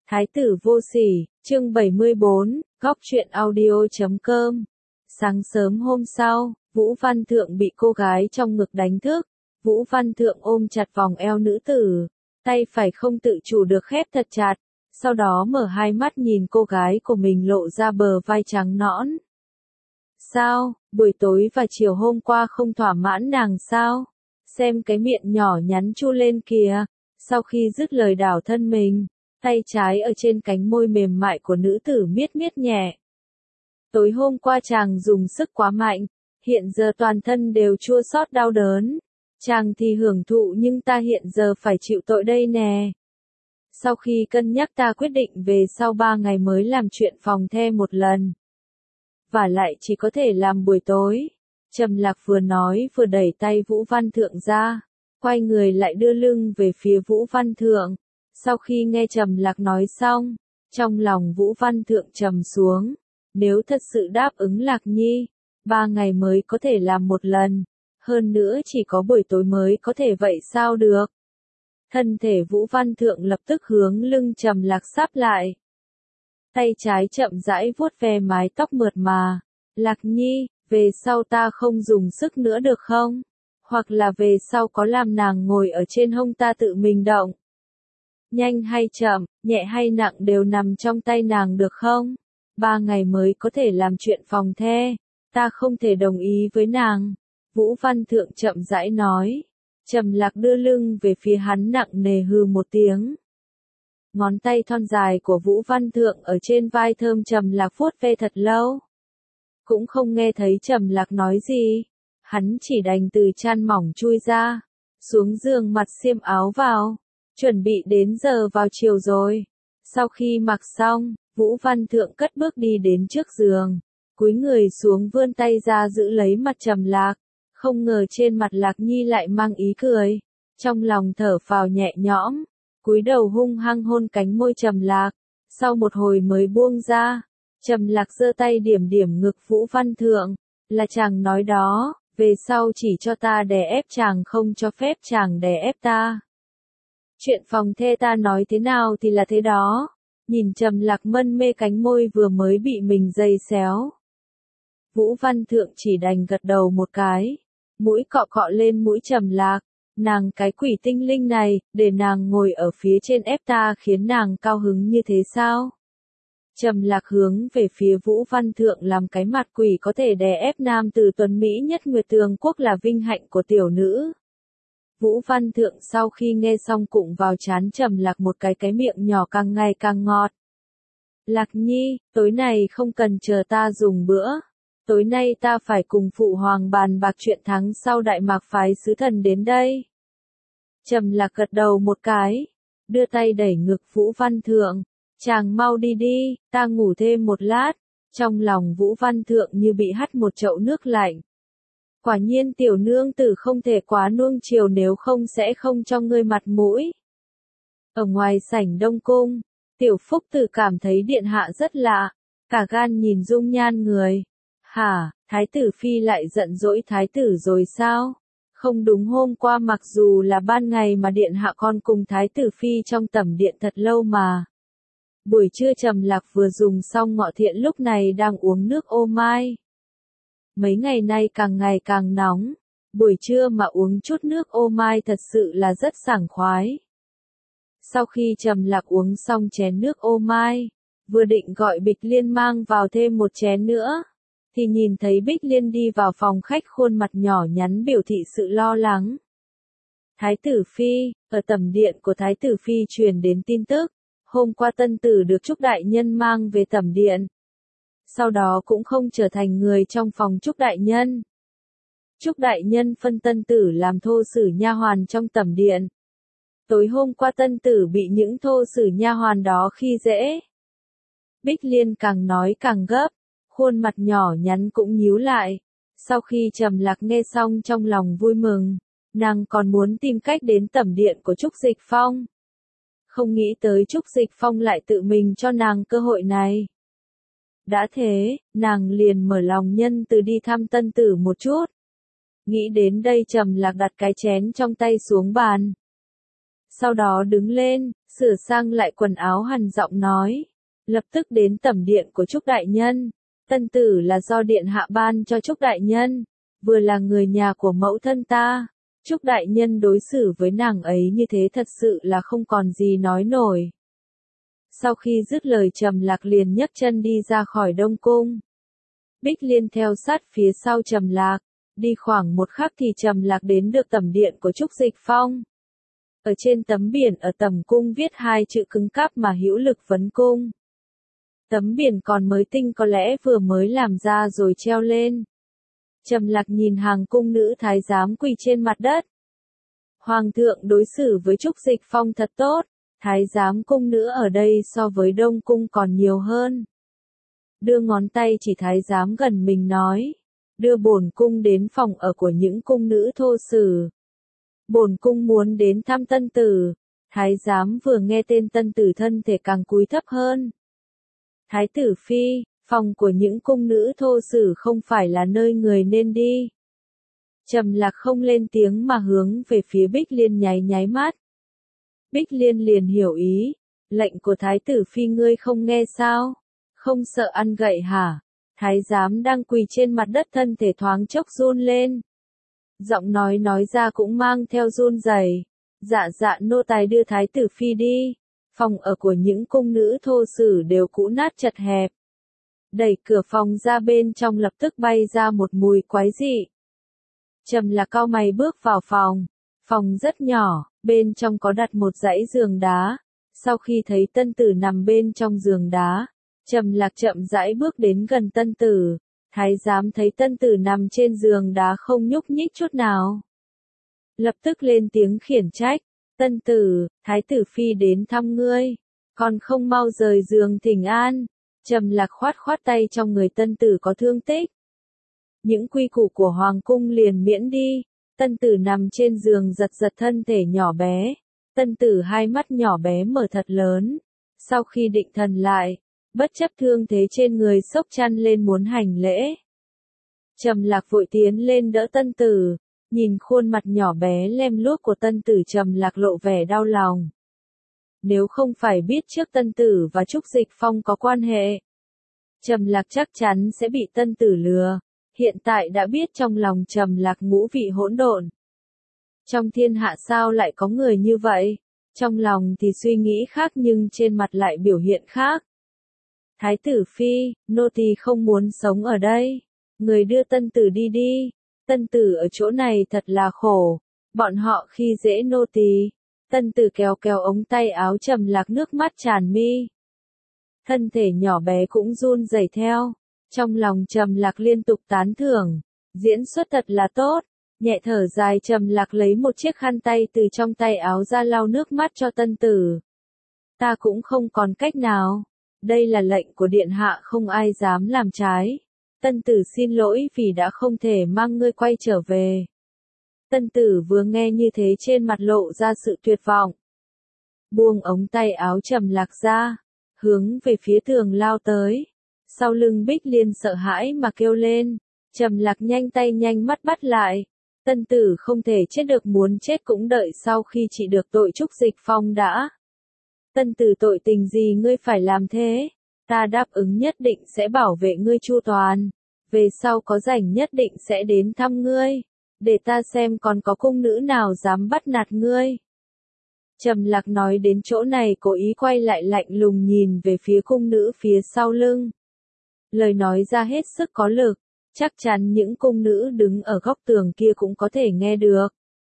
Thái tử vô sỉ, chương 74, góc truyện audio.com. Sáng sớm hôm sau, Vũ Văn Thượng bị cô gái trong ngực đánh thức. Vũ Văn Thượng ôm chặt vòng eo nữ tử, tay phải không tự chủ được khép thật chặt, sau đó mở hai mắt nhìn cô gái của mình lộ ra bờ vai trắng nõn. Sao, buổi tối và chiều hôm qua không thỏa mãn nàng sao? Xem cái miệng nhỏ nhắn chu lên kìa. Sau khi dứt lời đảo thân mình, tay trái ở trên cánh môi mềm mại của nữ tử miết miết nhẹ. Tối hôm qua chàng dùng sức quá mạnh, hiện giờ toàn thân đều chua xót đau đớn. Chàng thì hưởng thụ nhưng ta hiện giờ phải chịu tội đây nè. Sau khi cân nhắc ta quyết định về sau 3 ngày mới làm chuyện phòng the một lần. Và lại chỉ có thể làm buổi tối. Trầm Lạc vừa nói vừa đẩy tay Vũ Văn Thượng ra, quay người lại đưa lưng về phía Vũ Văn Thượng. Sau khi nghe Trầm Lạc nói xong, trong lòng Vũ Văn Thượng trầm xuống. Nếu thật sự đáp ứng Lạc Nhi, 3 ngày mới có thể làm một lần, hơn nữa chỉ có buổi tối mới có thể vậy sao được. Thân thể Vũ Văn Thượng lập tức hướng lưng Trầm Lạc sáp lại. Tay trái chậm rãi vuốt ve mái tóc mượt mà. Lạc Nhi, về sau ta không dùng sức nữa được không? Hoặc là về sau có làm nàng ngồi ở trên hông ta tự mình động. Nhanh hay chậm, nhẹ hay nặng đều nằm trong tay nàng được không? 3 ngày mới có thể làm chuyện phòng the, ta không thể đồng ý với nàng. Vũ Văn Thượng chậm rãi nói. Trầm Lạc đưa lưng về phía hắn nặng nề hừ một tiếng. Ngón tay thon dài của Vũ Văn Thượng ở trên vai thơm Trầm Lạc vuốt ve thật lâu. Cũng không nghe thấy Trầm Lạc nói gì, hắn chỉ đành từ chăn mỏng chui ra, xuống giường mặc xiêm áo vào, chuẩn bị đến giờ vào chiều rồi. Sau khi mặc xong, Vũ Văn Thượng cất bước đi đến trước giường, cúi người xuống vươn tay ra giữ lấy mặt Trầm Lạc, không ngờ trên mặt Lạc Nhi lại mang ý cười, trong lòng thở phào nhẹ nhõm, cúi đầu hung hăng hôn cánh môi Trầm Lạc, sau một hồi mới buông ra. Trầm Lạc giơ tay điểm điểm ngực Vũ Văn Thượng, là chàng nói đó, về sau chỉ cho ta đè ép chàng không cho phép chàng đè ép ta. Chuyện phòng the ta nói thế nào thì là thế đó. Nhìn Trầm Lạc mân mê cánh môi vừa mới bị mình giày xéo. Vũ Văn Thượng chỉ đành gật đầu một cái, mũi cọ cọ lên mũi Trầm Lạc, nàng cái quỷ tinh linh này, để nàng ngồi ở phía trên ép ta khiến nàng cao hứng như thế sao? Trầm Lạc hướng về phía Vũ Văn Thượng làm cái mặt quỷ có thể đè ép nam tử tuấn Mỹ nhất Nguyệt Tường Quốc là vinh hạnh của tiểu nữ. Vũ Văn Thượng sau khi nghe xong cụng vào trán Trầm Lạc một cái miệng nhỏ càng ngày càng ngọt. Lạc Nhi, tối này không cần chờ ta dùng bữa. Tối nay ta phải cùng phụ hoàng bàn bạc chuyện tháng sau Đại Mạc phái sứ thần đến đây. Trầm Lạc gật đầu một cái, đưa tay đẩy ngực Vũ Văn Thượng. Chàng mau đi đi, ta ngủ thêm một lát. Trong lòng Vũ Văn Thượng như bị hắt một chậu nước lạnh. Quả nhiên tiểu nương tử không thể quá nuông chiều nếu không sẽ không cho ngươi mặt mũi. Ở ngoài sảnh Đông Cung, Tiểu Phúc Tử cảm thấy điện hạ rất lạ, cả gan nhìn dung nhan người. Hả, thái tử phi lại giận dỗi thái tử rồi sao? Không đúng, hôm qua mặc dù là ban ngày mà điện hạ con cùng thái tử phi trong tẩm điện thật lâu mà. Buổi trưa Trầm Lạc vừa dùng xong ngọ thiện lúc này đang uống nước ô mai. Mấy ngày nay càng ngày càng nóng, buổi trưa mà uống chút nước ô mai thật sự là rất sảng khoái. Sau khi Trầm Lạc uống xong chén nước ô mai, vừa định gọi Bích Liên mang vào thêm một chén nữa, thì nhìn thấy Bích Liên đi vào phòng khách khuôn mặt nhỏ nhắn biểu thị sự lo lắng. Thái tử phi, ở tẩm điện của thái tử phi truyền đến tin tức. Hôm qua tân tử được Trúc đại nhân mang về tẩm điện. Sau đó cũng không trở thành người trong phòng Trúc đại nhân. Trúc đại nhân phân tân tử làm thô sử nha hoàn trong tẩm điện. Tối hôm qua tân tử bị những thô sử nha hoàn đó khi dễ. Bích Liên càng nói càng gấp, khuôn mặt nhỏ nhắn cũng nhíu lại. Sau khi Trầm Lạc nghe xong trong lòng vui mừng, nàng còn muốn tìm cách đến tẩm điện của Trúc Dịch Phong. Không nghĩ tới Trúc Dịch Phong lại tự mình cho nàng cơ hội này. Đã thế, nàng liền mở lòng nhân từ đi thăm tân tử một chút. Nghĩ đến đây Trầm Lạc đặt cái chén trong tay xuống bàn. Sau đó đứng lên, sửa sang lại quần áo hằn giọng nói. Lập tức đến tẩm điện của Trúc Đại Nhân. Tân tử là do điện hạ ban cho Trúc Đại Nhân. Vừa là người nhà của mẫu thân ta. Trúc Đại Nhân đối xử với nàng ấy như thế thật sự là không còn gì nói nổi. Sau khi dứt lời Trầm Lạc liền nhấc chân đi ra khỏi Đông Cung. Bích Liên theo sát phía sau Trầm Lạc. Đi khoảng một khắc thì Trầm Lạc đến được tẩm điện của Trúc Dịch Phong. Ở trên tấm biển ở tẩm cung viết hai chữ cứng cáp mà hữu lực vấn cung. Tấm biển còn mới tinh có lẽ vừa mới làm ra rồi treo lên. Trầm Lạc nhìn hàng cung nữ thái giám quỳ trên mặt đất. Hoàng thượng đối xử với Trúc Dịch Phong thật tốt, thái giám cung nữ ở đây so với Đông Cung còn nhiều hơn. Đưa ngón tay chỉ thái giám gần mình nói, đưa bổn cung đến phòng ở của những cung nữ thô sử. Bổn cung muốn đến thăm tân tử. Thái giám vừa nghe tên tân tử thân thể càng cúi thấp hơn. Thái tử phi, phòng của những cung nữ thô sử không phải là nơi người nên đi. Trầm Lạc không lên tiếng mà hướng về phía Bích Liên nháy nháy mắt. Bích Liên liền hiểu ý, lệnh của thái tử phi ngươi không nghe sao? Không sợ ăn gậy hả? Thái giám đang quỳ trên mặt đất thân thể thoáng chốc run lên. Giọng nói ra cũng mang theo run rẩy. Dạ dạ nô tài đưa thái tử phi đi. Phòng ở của những cung nữ thô sử đều cũ nát chật hẹp. Đẩy cửa phòng ra bên trong lập tức bay ra một mùi quái dị. Trầm Lạc cau mày bước vào phòng. Phòng rất nhỏ, bên trong có đặt một dãy giường đá. Sau khi thấy tân tử nằm bên trong giường đá, Trầm Lạc chậm rãi bước đến gần tân tử. Thái giám thấy tân tử nằm trên giường đá không nhúc nhích chút nào. Lập tức lên tiếng khiển trách. Tân tử, thái tử phi đến thăm ngươi. Còn không mau rời giường thỉnh an. Trầm Lạc khoát khoát tay trong người tân tử có thương tích. Những quy củ của hoàng cung liền miễn đi. Tân tử nằm trên giường giật giật thân thể nhỏ bé. Tân tử hai mắt nhỏ bé mở thật lớn. Sau khi định thần lại, bất chấp thương thế trên người xốc chăn lên muốn hành lễ. Trầm Lạc vội tiến lên đỡ tân tử. Nhìn khuôn mặt nhỏ bé lem luốc của tân tử Trầm Lạc lộ vẻ đau lòng. Nếu không phải biết trước tân tử và Trúc Dịch Phong có quan hệ, Trầm Lạc chắc chắn sẽ bị tân tử lừa. Hiện tại đã biết trong lòng Trầm Lạc ngũ vị hỗn độn. Trong thiên hạ sao lại có người như vậy? Trong lòng thì suy nghĩ khác nhưng trên mặt lại biểu hiện khác. Thái tử phi, nô tỳ không muốn sống ở đây. Người đưa tân tử đi đi. Tân tử ở chỗ này thật là khổ. Bọn họ khi dễ nô tỳ. Tân tử kéo kéo ống tay áo Trầm Lạc nước mắt tràn mi. Thân thể nhỏ bé cũng run rẩy theo. Trong lòng Trầm Lạc liên tục tán thưởng. Diễn xuất thật là tốt. Nhẹ thở dài Trầm Lạc lấy một chiếc khăn tay từ trong tay áo ra lau nước mắt cho tân tử. Ta cũng không còn cách nào. Đây là lệnh của điện hạ không ai dám làm trái. Tân tử xin lỗi vì đã không thể mang ngươi quay trở về. Tân tử vừa nghe như thế trên mặt lộ ra sự tuyệt vọng. Buông ống tay áo Trầm Lạc ra, hướng về phía tường lao tới. Sau lưng Bích Liên sợ hãi mà kêu lên. Trầm Lạc nhanh tay nhanh mắt bắt lại. Tân tử không thể chết được, muốn chết cũng đợi sau khi trị được tội Trúc Dịch Phong đã. Tân tử tội tình gì ngươi phải làm thế? Ta đáp ứng nhất định sẽ bảo vệ ngươi chu toàn. Về sau có rảnh nhất định sẽ đến thăm ngươi. Để ta xem còn có cung nữ nào dám bắt nạt ngươi. Trầm Lạc nói đến chỗ này cố ý quay lại lạnh lùng nhìn về phía cung nữ phía sau lưng. Lời nói ra hết sức có lực. Chắc chắn những cung nữ đứng ở góc tường kia cũng có thể nghe được.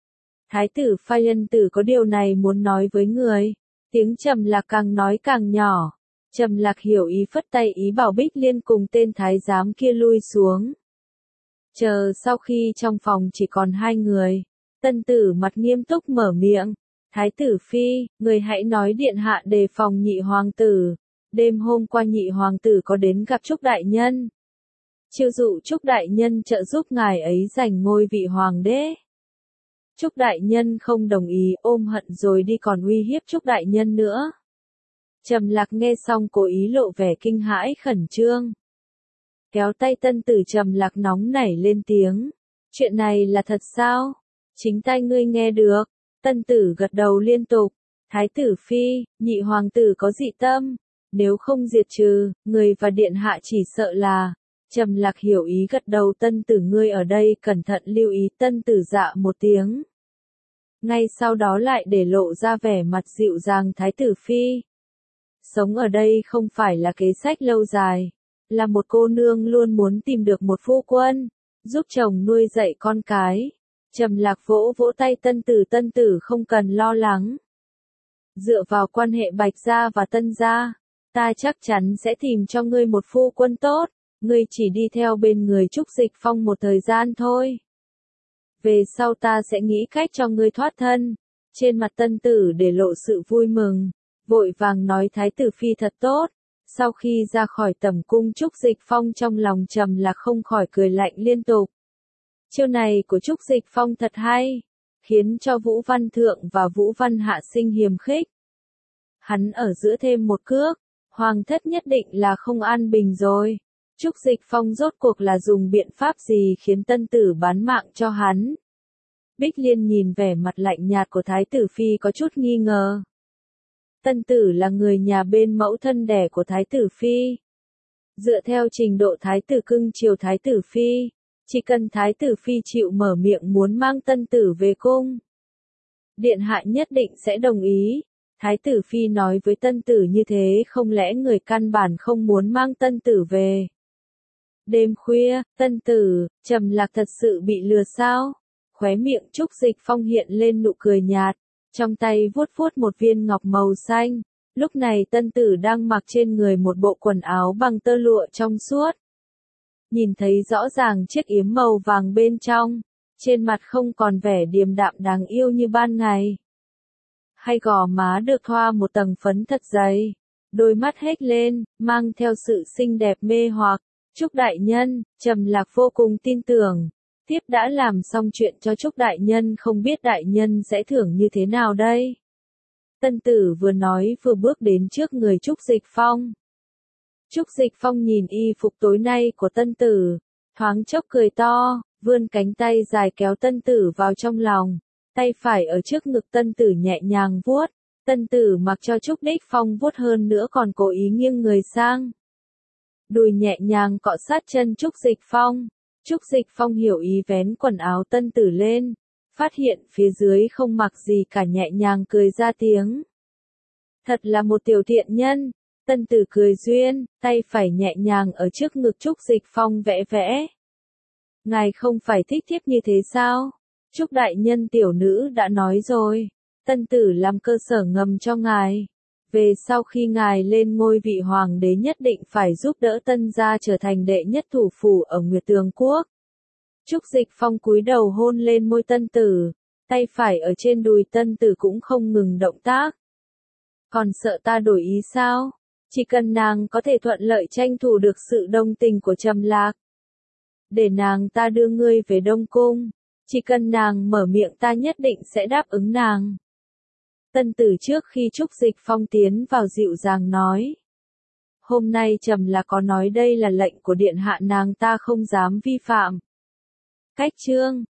Thái tử Phai Ân Tử có điều này muốn nói với người. Tiếng Trầm Lạc càng nói càng nhỏ. Trầm Lạc hiểu ý phất tay ý bảo Bích Liên cùng tên thái giám kia lui xuống. Chờ sau khi trong phòng chỉ còn hai người. Tân tử mặt nghiêm túc mở miệng. Thái tử phi, người hãy nói điện hạ đề phòng nhị hoàng tử. Đêm hôm qua nhị hoàng tử có đến gặp Trúc Đại Nhân. Chiêu dụ Trúc Đại Nhân trợ giúp ngài ấy giành ngôi vị hoàng đế. Trúc Đại Nhân không đồng ý, ôm hận rồi đi còn uy hiếp Trúc Đại Nhân nữa. Trầm Lạc nghe xong cố ý lộ vẻ kinh hãi khẩn trương. Kéo tay tân tử Trầm Lạc nóng nảy lên tiếng. Chuyện này là thật sao? Chính tai ngươi nghe được. Tân tử gật đầu liên tục. Thái tử phi, nhị hoàng tử có dị tâm, nếu không diệt trừ, người và điện hạ chỉ sợ là. Trầm Lạc hiểu ý gật đầu. Tân tử ngươi ở đây cẩn thận lưu ý. Tân tử dạ một tiếng. Ngay sau đó lại để lộ ra vẻ mặt dịu dàng. Thái tử phi, sống ở đây không phải là kế sách lâu dài, là một cô nương luôn muốn tìm được một phu quân, giúp chồng nuôi dạy con cái. Trầm Lạc vỗ vỗ tay Tân tử không cần lo lắng. Dựa vào quan hệ Bạch gia và Tân gia, ta chắc chắn sẽ tìm cho ngươi một phu quân tốt, ngươi chỉ đi theo bên người Trúc Dịch Phong một thời gian thôi. Về sau ta sẽ nghĩ cách cho ngươi thoát thân. Trên mặt Tân tử để lộ sự vui mừng, vội vàng nói Thái tử phi thật tốt. Sau khi ra khỏi tẩm cung, Trúc Dịch Phong trong lòng Trầm Lạc không khỏi cười lạnh liên tục. Chiêu này của Trúc Dịch Phong thật hay, khiến cho Vũ Văn Thượng và Vũ Văn Hạ sinh hiềm khích. Hắn ở giữa thêm một cước, hoàng thất nhất định là không an bình rồi. Trúc Dịch Phong rốt cuộc là dùng biện pháp gì khiến Tân tử bán mạng cho hắn? Bích Liên nhìn vẻ mặt lạnh nhạt của Thái tử phi có chút nghi ngờ. Tân tử là người nhà bên mẫu thân đẻ của Thái tử phi. Dựa theo trình độ Thái tử cưng chiều Thái tử phi, chỉ cần Thái tử phi chịu mở miệng muốn mang Tân tử về cung, điện hạ nhất định sẽ đồng ý. Thái tử phi nói với Tân tử như thế, không lẽ người căn bản không muốn mang Tân tử về? Đêm khuya, Tân tử, Trầm Lạc thật sự bị lừa sao? Khóe miệng Trúc Dịch Phong hiện lên nụ cười nhạt, trong tay vuốt vuốt một viên ngọc màu xanh. Lúc này Tân tử đang mặc trên người một bộ quần áo bằng tơ lụa trong suốt. Nhìn thấy rõ ràng chiếc yếm màu vàng bên trong, trên mặt không còn vẻ điềm đạm đáng yêu như ban ngày. Hay gò má được thoa một tầng phấn thật dày, đôi mắt hếch lên, mang theo sự xinh đẹp mê hoặc. Trúc đại nhân, Trầm Lạc vô cùng tin tưởng, thiếp đã làm xong chuyện cho Trúc đại nhân, không biết đại nhân sẽ thưởng như thế nào đây? Tân tử vừa nói vừa bước đến trước người Trúc Dịch Phong. Trúc Dịch Phong nhìn y phục tối nay của Tân tử, thoáng chốc cười to, vươn cánh tay dài kéo Tân tử vào trong lòng, tay phải ở trước ngực Tân tử nhẹ nhàng vuốt. Tân tử mặc cho Trúc Đích Phong vuốt hơn nữa còn cố ý nghiêng người sang. Đùi nhẹ nhàng cọ sát chân Trúc Dịch Phong. Trúc Dịch Phong hiểu ý vén quần áo Tân tử lên, phát hiện phía dưới không mặc gì cả, nhẹ nhàng cười ra tiếng. Thật là một tiểu thiện nhân. Tân tử cười duyên, tay phải nhẹ nhàng ở trước ngực Trúc Dịch Phong vẽ vẽ. Ngài không phải thích thiếp như thế sao? Trúc đại nhân, tiểu nữ đã nói rồi, Tân tử làm cơ sở ngầm cho ngài. Về sau khi ngài lên ngôi vị hoàng đế nhất định phải giúp đỡ Tân gia trở thành đệ nhất thủ phủ ở Nguyệt Tường Quốc. Trúc Dịch Phong cúi đầu hôn lên môi Tân tử, tay phải ở trên đùi Tân tử cũng không ngừng động tác. Còn sợ ta đổi ý sao? Chỉ cần nàng có thể thuận lợi tranh thủ được sự đồng tình của Trầm Lạc, để nàng ta đưa ngươi về Đông Cung, chỉ cần nàng mở miệng ta nhất định sẽ đáp ứng nàng. Tân tử trước khi Trúc Dịch Phong tiến vào dịu dàng nói. Hôm nay Trầm Lạc có nói đây là lệnh của điện hạ, nàng ta không dám vi phạm. Cách chương